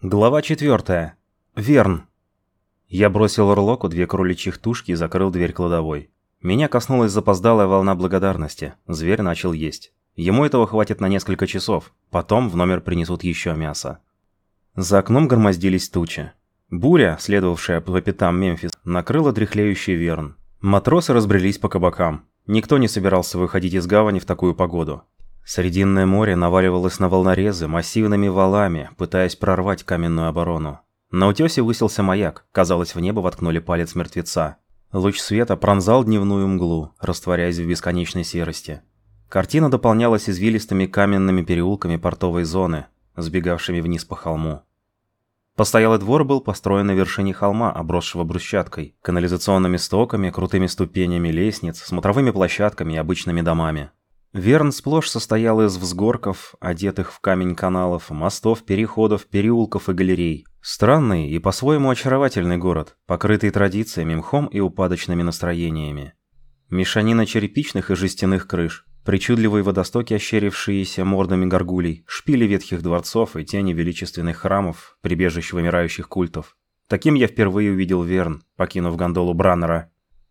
Глава 4. Верн. Я бросил Орлоку 2 кроличьих тушки и закрыл дверь кладовой. Меня коснулась запоздалая волна благодарности. Зверь начал есть. Ему этого хватит на несколько часов. Потом в номер принесут еще мясо. За окном громоздились тучи. Буря, следовавшая по пятам Мемфис, накрыла дряхлеющий Верн. Матросы разбрелись по кабакам. Никто не собирался выходить из гавани в такую погоду. Срединное море наваливалось на волнорезы массивными валами, пытаясь прорвать каменную оборону. На утёсе высился маяк, казалось, в небо воткнули палец мертвеца. Луч света пронзал дневную мглу, растворяясь в бесконечной серости. Картина дополнялась извилистыми каменными переулками портовой зоны, сбегавшими вниз по холму. Постоялый двор был построен на вершине холма, обросшего брусчаткой, канализационными стоками, крутыми ступенями лестниц, смотровыми площадками и обычными домами. Верн сплошь состоял из взгорков, одетых в камень каналов, мостов, переходов, переулков и галерей. Странный и по-своему очаровательный город, покрытый традициями, мхом и упадочными настроениями. Мешанина черепичных и жестяных крыш, причудливые водостоки, ощерившиеся мордами горгулей, шпили ветхих дворцов и тени величественных храмов, прибежищ вымирающих культов. Таким я впервые увидел Верн, покинув гондолу Браннера.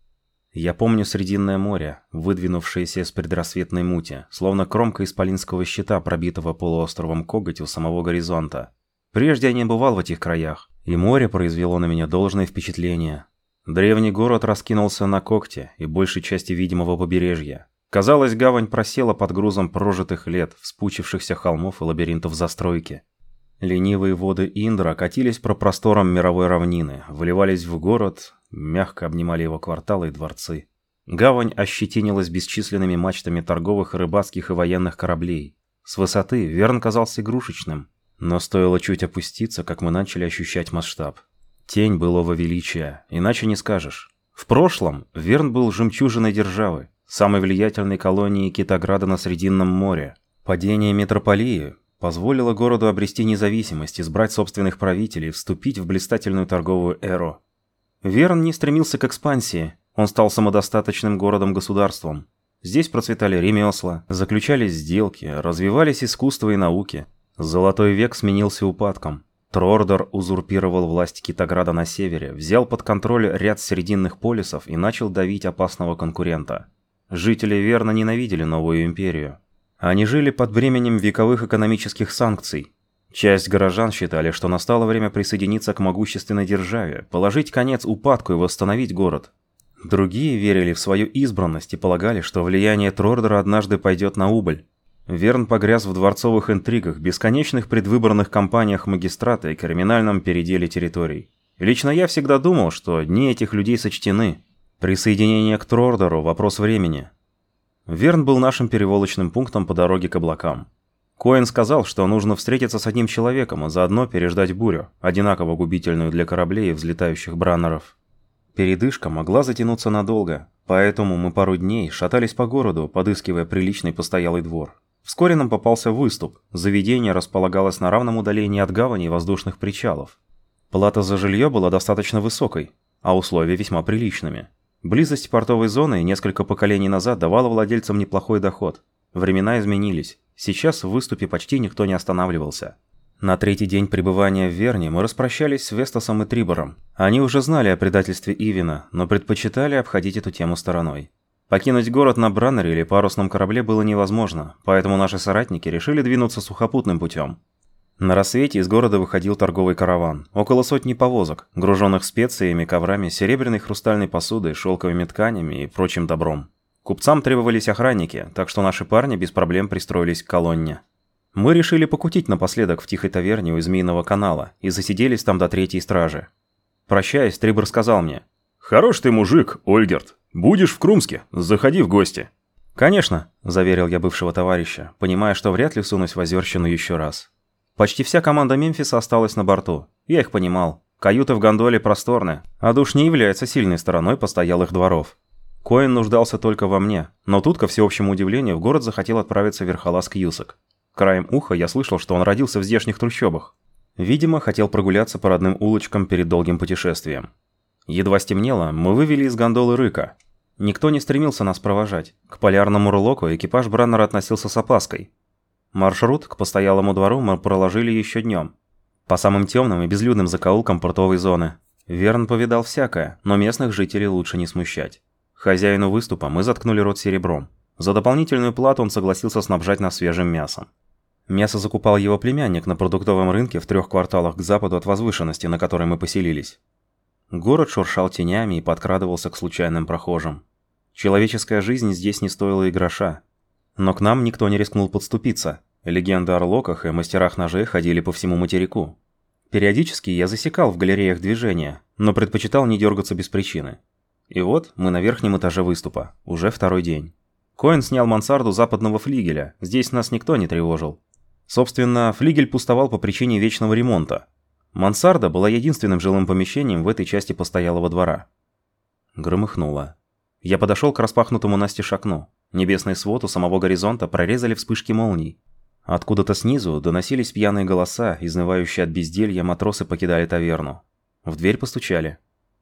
Я помню Срединное море, выдвинувшееся из предрассветной мути, словно кромка исполинского щита, пробитого полуостровом коготь у самого горизонта. Прежде я не бывал в этих краях, и море произвело на меня должное впечатление. Древний город раскинулся на когте и большей части видимого побережья. Казалось, гавань просела под грузом прожитых лет, вспучившихся холмов и лабиринтов застройки. Ленивые воды Индра катились по просторам мировой равнины, вливались в город, мягко обнимали его кварталы и дворцы. Гавань ощетинилась бесчисленными мачтами торговых, рыбацких и военных кораблей. С высоты Верн казался игрушечным, но стоило чуть опуститься, как мы начали ощущать масштаб. Тень былого величия, иначе не скажешь. В прошлом Верн был жемчужиной державы, самой влиятельной колонией Китаграда на Срединном море. Падение метрополии позволило городу обрести независимость, избрать собственных правителей и вступить в блистательную торговую эру. Верн не стремился к экспансии, он стал самодостаточным городом-государством. Здесь процветали ремесла, заключались сделки, развивались искусство и науки. Золотой век сменился упадком. Трордор узурпировал власть Китаграда на севере, взял под контроль ряд срединных полисов и начал давить опасного конкурента. Жители Верна ненавидели новую империю. Они жили под бременем вековых экономических санкций. Часть горожан считали, что настало время присоединиться к могущественной державе, положить конец упадку и восстановить город. Другие верили в свою избранность и полагали, что влияние Трордора однажды пойдет на убыль. Верн погряз в дворцовых интригах, бесконечных предвыборных кампаниях магистрата и криминальном переделе территорий. Лично я всегда думал, что дни этих людей сочтены. Присоединение к Трордору – вопрос времени. Верн был нашим переволочным пунктом по дороге к облакам. Коэн сказал, что нужно встретиться с одним человеком, а заодно переждать бурю, одинаково губительную для кораблей и взлетающих браннеров. Передышка могла затянуться надолго, поэтому мы пару дней шатались по городу, подыскивая приличный постоялый двор. Вскоре нам попался выступ. Заведение располагалось на равном удалении от гавани и воздушных причалов. Плата за жилье была достаточно высокой, а условия весьма приличными. Близость портовой зоны и несколько поколений назад давала владельцам неплохой доход. Времена изменились. Сейчас в выступе почти никто не останавливался. На 3-й день пребывания в Верне мы распрощались с Вестасом и Трибором. Они уже знали о предательстве Ивина, но предпочитали обходить эту тему стороной. Покинуть город на Браннере или парусном корабле было невозможно, поэтому наши соратники решили двинуться сухопутным путем. На рассвете из города выходил торговый караван. Около 100 повозок, груженных специями, коврами, серебряной хрустальной посудой, шелковыми тканями и прочим добром. Купцам требовались охранники, так что наши парни без проблем пристроились к колонне. Мы решили покутить напоследок в тихой таверне у Змеиного канала и засиделись там до 3-й стражи. Прощаясь, Трибор сказал мне: «Хорош ты мужик, Ольгерт. Будешь в Крумске, заходи в гости». «Конечно», – заверил я бывшего товарища, понимая, что вряд ли сунусь в Озерщину еще раз. Почти вся команда Мемфиса осталась на борту. Я их понимал. Каюты в гондоле просторны, а душ не является сильной стороной постоялых дворов. Коэн нуждался только во мне, но тут, ко всеобщему удивлению, в город захотел отправиться верхолаз Кьюсак. Краем уха я слышал, что он родился в здешних трущобах. Видимо, хотел прогуляться по родным улочкам перед долгим путешествием. Едва стемнело, мы вывели из гондолы Рыка. Никто не стремился нас провожать. К полярному Рурлоку экипаж Браннера относился с опаской. Маршрут к постоялому двору мы проложили еще днем. По самым темным и безлюдным закоулкам портовой зоны. Верн повидал всякое, но местных жителей лучше не смущать. Хозяину выступа мы заткнули рот серебром. За дополнительную плату он согласился снабжать нас свежим мясом. Мясо закупал его племянник на продуктовом рынке в 3 кварталах к западу от возвышенности, на которой мы поселились. Город шуршал тенями и подкрадывался к случайным прохожим. Человеческая жизнь здесь не стоила и гроша. Но к нам никто не рискнул подступиться. Легенды о орлоках и мастерах ножей ходили по всему материку. Периодически я засекал в галереях движения, но предпочитал не дергаться без причины. И вот мы на верхнем этаже выступа, уже 2-й день. Коэн снял мансарду западного флигеля, здесь нас никто не тревожил. Собственно, флигель пустовал по причине вечного ремонта. Мансарда была единственным жилым помещением в этой части постоялого двора. Громыхнуло. Я подошел к распахнутому настежь окну. Небесный свод у самого горизонта прорезали вспышки молний. Откуда-то снизу доносились пьяные голоса, изнывающие от безделья матросы покидали таверну. В дверь постучали.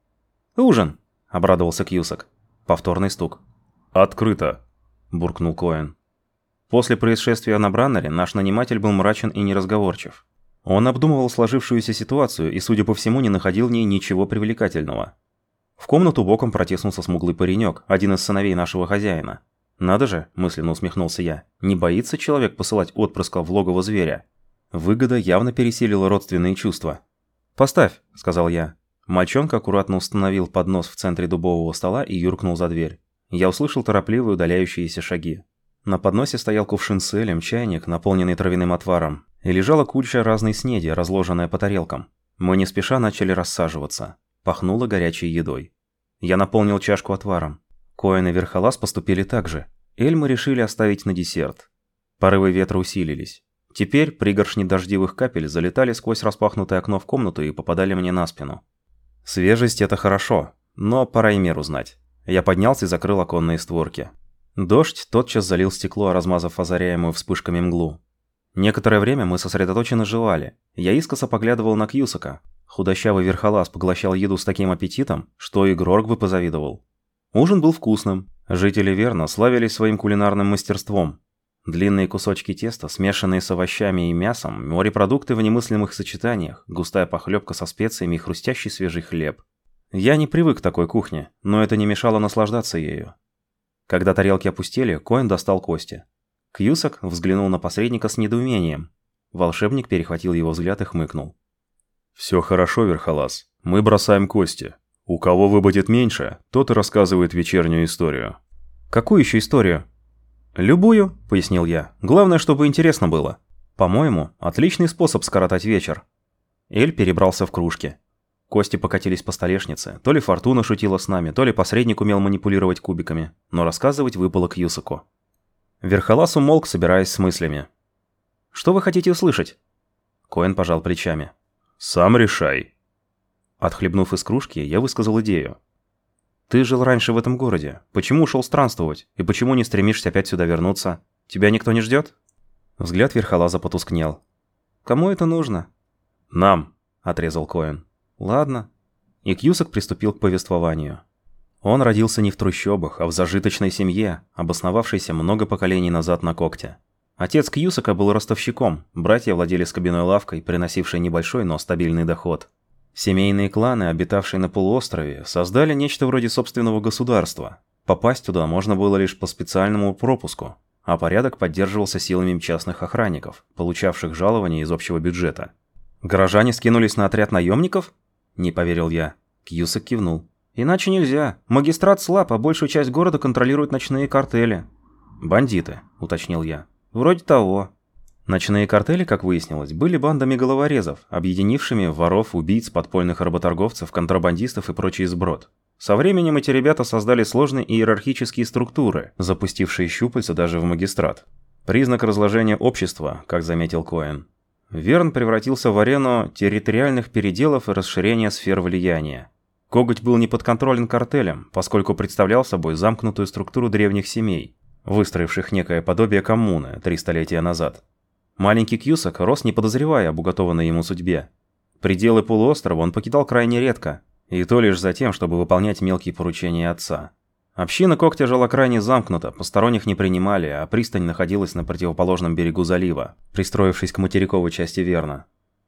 «Ужин!» – обрадовался Кьюсак. Повторный стук. «Открыто!» – буркнул Коэн. После происшествия на Браннере наш наниматель был мрачен и неразговорчив. Он обдумывал сложившуюся ситуацию и, судя по всему, не находил в ней ничего привлекательного. В комнату боком протиснулся смуглый паренек, один из сыновей нашего хозяина. «Надо же», – мысленно усмехнулся я, – не боится человек посылать отпрыска в логово зверя. Выгода явно пересилила родственные чувства. «Поставь», – сказал я. Мальчонка аккуратно установил поднос в центре дубового стола и юркнул за дверь. Я услышал торопливые удаляющиеся шаги. На подносе стоял кувшин с элем, чайник, наполненный травяным отваром, и лежала куча разной снеди, разложенная по тарелкам. Мы не спеша начали рассаживаться. Пахнуло горячей едой. Я наполнил чашку отваром. Коэн и Верхолаз поступили так же. Эль мы решили оставить на десерт. Порывы ветра усилились. Теперь пригоршни дождевых капель залетали сквозь распахнутое окно в комнату и попадали мне на спину. Свежесть – это хорошо, но пора и меру знать. Я поднялся и закрыл оконные створки. Дождь тотчас залил стекло, размазав озаряемую вспышками мглу. Некоторое время мы сосредоточенно жевали. Я искоса поглядывал на Кьюсака. Худощавый Верхолаз поглощал еду с таким аппетитом, что и Грорк бы позавидовал. Ужин был вкусным. Жители Верна славились своим кулинарным мастерством. Длинные кусочки теста, смешанные с овощами и мясом, морепродукты в немыслимых сочетаниях, густая похлебка со специями и хрустящий свежий хлеб. Я не привык к такой кухне, но это не мешало наслаждаться ею. Когда тарелки опустели, Коэн достал кости. Кьюсак взглянул на посредника с недоумением. Волшебник перехватил его взгляд и хмыкнул. «Все хорошо, Верхолаз. Мы бросаем кости. У кого выпадет меньше, тот и рассказывает вечернюю историю». «Какую еще историю?» «Любую», — пояснил я. «Главное, чтобы интересно было. По-моему, отличный способ скоротать вечер». Эль перебрался в кружки. Кости покатились по столешнице. То ли Фортуна шутила с нами, то ли посредник умел манипулировать кубиками. Но рассказывать выпало Кьюсаку. Верхолаз умолк, собираясь с мыслями. «Что вы хотите услышать?» Коэн пожал плечами. «Сам решай». Отхлебнув из кружки, я высказал идею. «Ты жил раньше в этом городе. Почему ушел странствовать? И почему не стремишься опять сюда вернуться? Тебя никто не ждет?» Взгляд Верхолаза потускнел. «Кому это нужно?» «Нам», — отрезал Коэн. «Ладно». И Кьюсак приступил к повествованию. Он родился не в трущобах, а в зажиточной семье, обосновавшейся много поколений назад на Когте. Отец Кьюсака был ростовщиком, братья владели скобяной лавкой, приносившей небольшой, но стабильный доход. Семейные кланы, обитавшие на полуострове, создали нечто вроде собственного государства. Попасть туда можно было лишь по специальному пропуску, а порядок поддерживался силами частных охранников, получавших жалования из общего бюджета. «Горожане скинулись на отряд наемников?» – не поверил я. Кьюсак кивнул. «Иначе нельзя. Магистрат слаб, а большую часть города контролируют ночные картели». «Бандиты», – уточнил я. «Вроде того». Ночные картели, как выяснилось, были бандами головорезов, объединившими воров, убийц, подпольных работорговцев, контрабандистов и прочий сброд. Со временем эти ребята создали сложные иерархические структуры, запустившие щупальца даже в магистрат. Признак разложения общества, как заметил Коэн. Верн превратился в арену территориальных переделов и расширения сфер влияния. Коготь был не подконтролен картелям, поскольку представлял собой замкнутую структуру древних семей, выстроивших некое подобие коммуны 3 столетия назад. Маленький Кьюсак рос, не подозревая об уготованной ему судьбе. Пределы полуострова он покидал крайне редко, и то лишь за тем, чтобы выполнять мелкие поручения отца. Община Когтя жила крайне замкнуто, посторонних не принимали, а пристань находилась на противоположном берегу залива, пристроившись к материковой части Верна.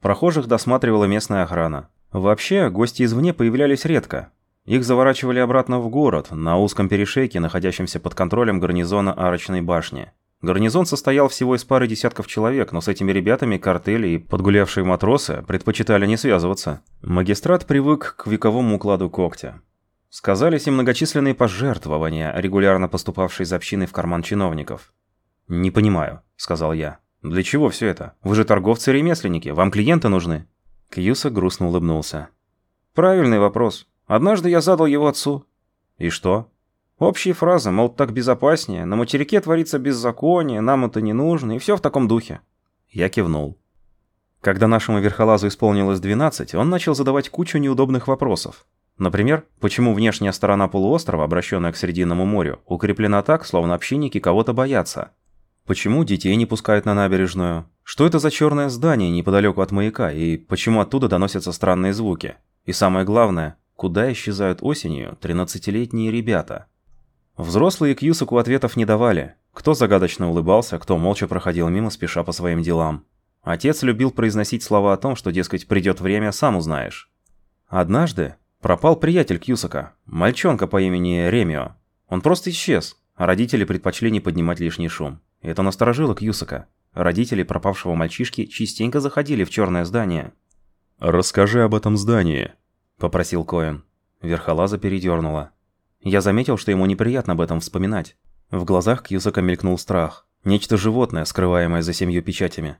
Прохожих досматривала местная охрана. Вообще, гости извне появлялись редко. Их заворачивали обратно в город, на узком перешейке, находящемся под контролем гарнизона Арочной башни. Гарнизон состоял всего из пары десятков человек, но с этими ребятами картели и подгулявшие матросы предпочитали не связываться. Магистрат привык к вековому укладу когтя. Сказались и многочисленные пожертвования, регулярно поступавшие из общины в карман чиновников. «Не понимаю», — сказал я. «Для чего все это? Вы же торговцы и ремесленники, вам клиенты нужны?» Кьюсак грустно улыбнулся. «Правильный вопрос. Однажды я задал его отцу». «И что?» «Общие фразы, мол, так безопаснее, на материке творится беззаконие, нам это не нужно, и все в таком духе». Я кивнул. Когда нашему верхолазу исполнилось 12, он начал задавать кучу неудобных вопросов. Например, почему внешняя сторона полуострова, обращенная к Срединному морю, укреплена так, словно общинники кого-то боятся? Почему детей не пускают на набережную? Что это за черное здание неподалеку от маяка, и почему оттуда доносятся странные звуки? И самое главное, куда исчезают осенью 13-летние ребята? Взрослые Кьюсаку ответов не давали. Кто загадочно улыбался, кто молча проходил мимо, спеша по своим делам. Отец любил произносить слова о том, что, дескать, придет время, сам узнаешь. Однажды пропал приятель Кьюсака, мальчонка по имени Ремио. Он просто исчез, а родители предпочли не поднимать лишний шум. И это насторожило Кьюсака. Родители пропавшего мальчишки частенько заходили в черное здание. «Расскажи об этом здании», — попросил Коэн. Верхолаза передернула. Я заметил, что ему неприятно об этом вспоминать. В глазах Кьюсака мелькнул страх. Нечто животное, скрываемое за 7 печатями.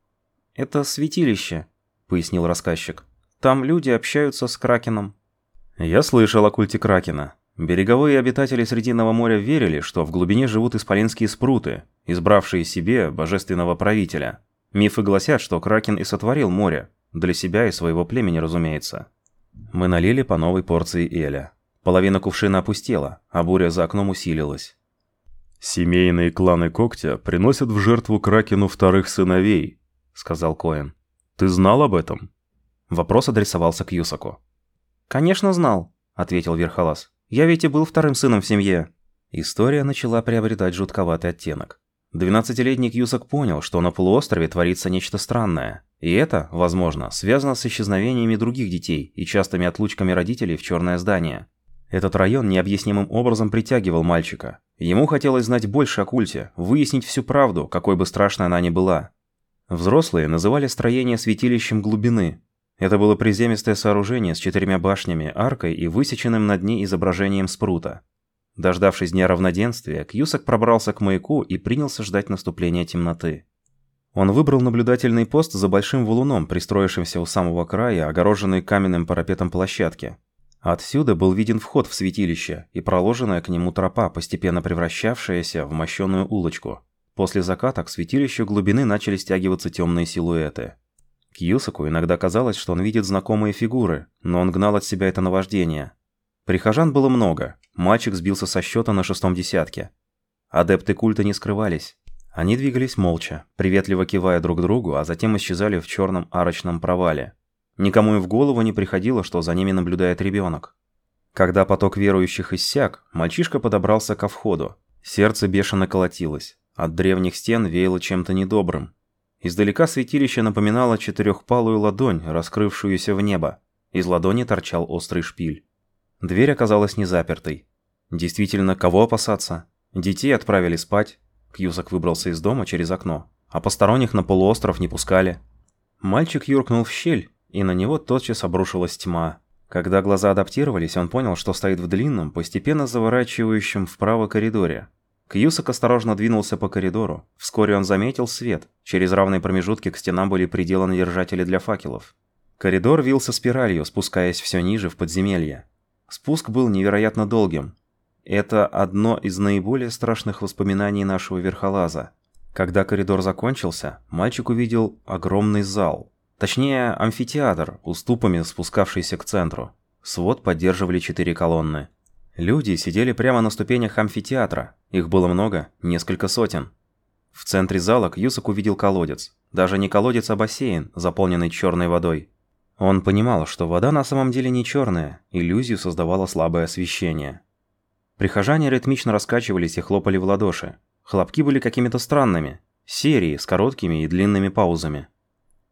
«Это святилище», — пояснил рассказчик. «Там люди общаются с Кракеном». Я слышал о культе Кракена. Береговые обитатели Срединного моря верили, что в глубине живут исполинские спруты, избравшие себе божественного правителя. Мифы гласят, что Кракен и сотворил море. Для себя и своего племени, разумеется. Мы налили по новой порции эля. Половина кувшина опустела, а буря за окном усилилась. «Семейные кланы Когтя приносят в жертву Кракену вторых сыновей», — сказал Коэн. «Ты знал об этом?» Вопрос адресовался Кьюсаку. «Конечно знал», — ответил Верхолаз. «Я ведь и был вторым сыном в семье». История начала приобретать жутковатый оттенок. 12-летний Кьюсак понял, что на полуострове творится нечто странное. И это, возможно, связано с исчезновениями других детей и частыми отлучками родителей в черное здание. Этот район необъяснимым образом притягивал мальчика. Ему хотелось знать больше о культе, выяснить всю правду, какой бы страшной она ни была. Взрослые называли строение святилищем глубины. Это было приземистое сооружение с 4 башнями, аркой и высеченным над ней изображением спрута. Дождавшись дня равноденствия, Кьюсак пробрался к маяку и принялся ждать наступления темноты. Он выбрал наблюдательный пост за большим валуном, пристроившимся у самого края, огороженной каменным парапетом площадки. Отсюда был виден вход в святилище и проложенная к нему тропа, постепенно превращавшаяся в мощеную улочку. После заката к святилищу глубины начали стягиваться темные силуэты. Кьюсаку иногда казалось, что он видит знакомые фигуры, но он гнал от себя это наваждение. Прихожан было много, мальчик сбился со счета на 6-м десятке. Адепты культа не скрывались. Они двигались молча, приветливо кивая друг другу, а затем исчезали в черном арочном провале. Никому и в голову не приходило, что за ними наблюдает ребенок. Когда поток верующих иссяк, мальчишка подобрался ко входу. Сердце бешено колотилось. От древних стен веяло чем-то недобрым. Издалека святилище напоминало 4-палую ладонь, раскрывшуюся в небо. Из ладони торчал острый шпиль. Дверь оказалась не запертой. Действительно, кого опасаться? Детей отправили спать. Кьюсак выбрался из дома через окно. А посторонних на полуостров не пускали. Мальчик юркнул в щель, и на него тотчас обрушилась тьма. Когда глаза адаптировались, он понял, что стоит в длинном, постепенно заворачивающем вправо коридоре. Кьюсак осторожно двинулся по коридору. Вскоре он заметил свет. Через равные промежутки к стенам были приделаны держатели для факелов. Коридор вился спиралью, спускаясь все ниже в подземелье. Спуск был невероятно долгим. Это одно из наиболее страшных воспоминаний нашего верхолаза. Когда коридор закончился, мальчик увидел огромный зал. Точнее, амфитеатр, уступами спускавшийся к центру. Свод поддерживали 4 колонны. Люди сидели прямо на ступенях амфитеатра. Их было много, несколько сотен. В центре зала Кьюсак увидел колодец. Даже не колодец, а бассейн, заполненный черной водой. Он понимал, что вода на самом деле не черная, иллюзию создавало слабое освещение. Прихожане ритмично раскачивались и хлопали в ладоши. Хлопки были какими-то странными. Серии с короткими и длинными паузами.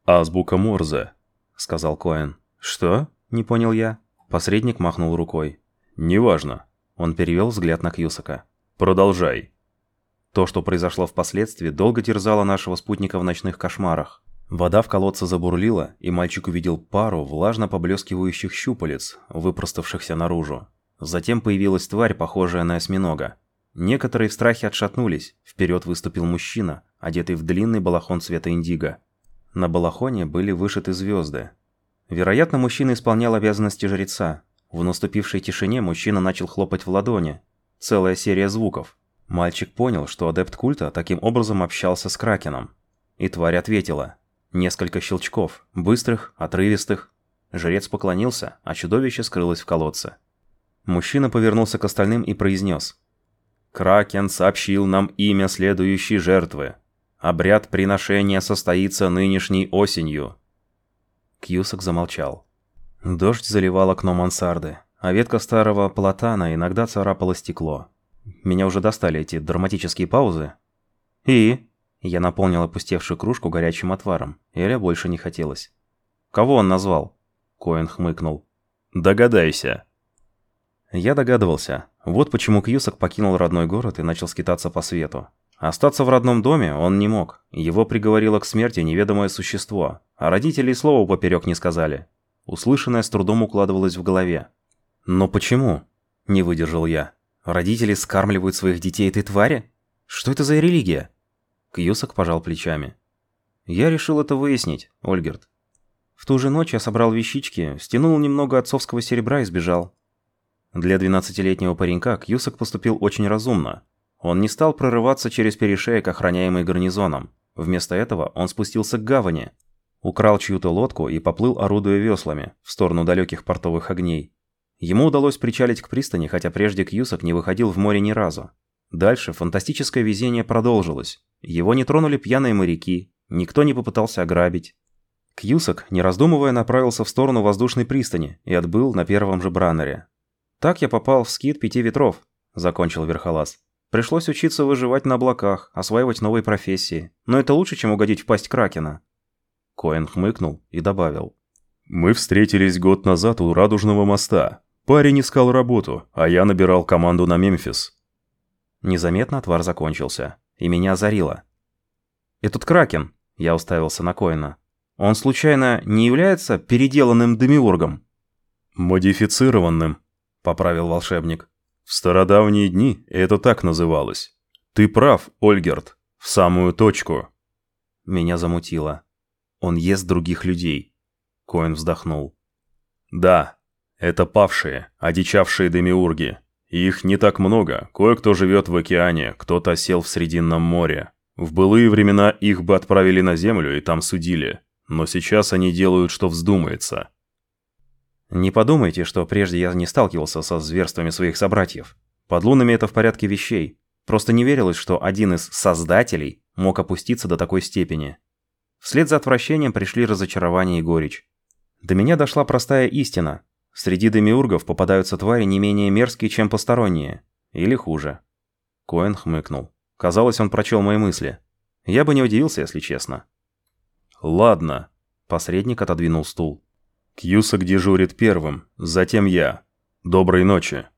«Азбука Морзе», — сказал Коэн. «Что?» — не понял я. Посредник махнул рукой. «Неважно». Он перевел взгляд на Кьюсака. «Продолжай». То, что произошло впоследствии, долго терзало нашего спутника в ночных кошмарах. Вода в колодце забурлила, и мальчик увидел пару влажно поблескивающих щупалец, выпроставшихся наружу. Затем появилась тварь, похожая на осьминога. Некоторые в страхе отшатнулись. Вперед выступил мужчина, одетый в длинный балахон цвета индиго. На балахоне были вышиты звезды. Вероятно, мужчина исполнял обязанности жреца. В наступившей тишине мужчина начал хлопать в ладони. Целая серия звуков. Мальчик понял, что адепт культа таким образом общался с Кракеном. И тварь ответила. Несколько щелчков, быстрых, отрывистых. Жрец поклонился, а чудовище скрылось в колодце. Мужчина повернулся к остальным и произнес. «Кракен сообщил нам имя следующей жертвы. Обряд приношения состоится нынешней осенью». Кьюсак замолчал. Дождь заливал окно мансарды, а ветка старого платана иногда царапала стекло. Меня уже достали эти драматические паузы. «И?» Я наполнил опустевшую кружку горячим отваром. Эля больше не хотелось. «Кого он назвал?» Коэн хмыкнул. «Догадайся». Я догадывался. Вот почему Кьюсак покинул родной город и начал скитаться по свету. Остаться в родном доме он не мог. Его приговорило к смерти неведомое существо, а родители слова поперек не сказали. Услышанное с трудом укладывалось в голове. «Но почему?» – не выдержал я. «Родители скармливают своих детей этой твари? Что это за религия?» Кьюсак пожал плечами. «Я решил это выяснить, Ольгерт. В ту же ночь я собрал вещички, стянул немного отцовского серебра и сбежал». Для 12-летнего паренька Кьюсак поступил очень разумно. Он не стал прорываться через перешеек, охраняемый гарнизоном. Вместо этого он спустился к гавани, украл чью-то лодку и поплыл, орудуя веслами, в сторону далеких портовых огней. Ему удалось причалить к пристани, хотя прежде Кьюсак не выходил в море ни разу. Дальше фантастическое везение продолжилось. Его не тронули пьяные моряки, никто не попытался ограбить. Кьюсак, не раздумывая, направился в сторону воздушной пристани и отбыл на первом же браннере. «Так я попал в скит 5 ветров», — закончил Верхолаз. «Пришлось учиться выживать на облаках, осваивать новые профессии. Но это лучше, чем угодить в пасть Кракена». Коэн хмыкнул и добавил. «Мы встретились год назад у Радужного моста. Парень искал работу, а я набирал команду на Мемфис». Незаметно отвар закончился, и меня озарило. «Этот Кракен», — я уставился на Коэна, — «он случайно не является переделанным демиургом?» «Модифицированным», — поправил волшебник. «В стародавние дни это так называлось. Ты прав, Ольгерт, в самую точку». Меня замутило. «Он ест других людей». Коэн вздохнул. «Да, это павшие, одичавшие демиурги. Их не так много, кое-кто живет в океане, кто-то осел в Срединном море. В былые времена их бы отправили на землю и там судили, но сейчас они делают, что вздумается». Не подумайте, что прежде я не сталкивался со зверствами своих собратьев. Под лунами это в порядке вещей. Просто не верилось, что один из создателей мог опуститься до такой степени. Вслед за отвращением пришли разочарование и горечь. До меня дошла простая истина. Среди демиургов попадаются твари не менее мерзкие, чем посторонние. Или хуже. Коэн хмыкнул. Казалось, он прочел мои мысли. Я бы не удивился, если честно. «Ладно». Посредник отодвинул стул. «Кьюсак дежурит первым, затем я. Доброй ночи».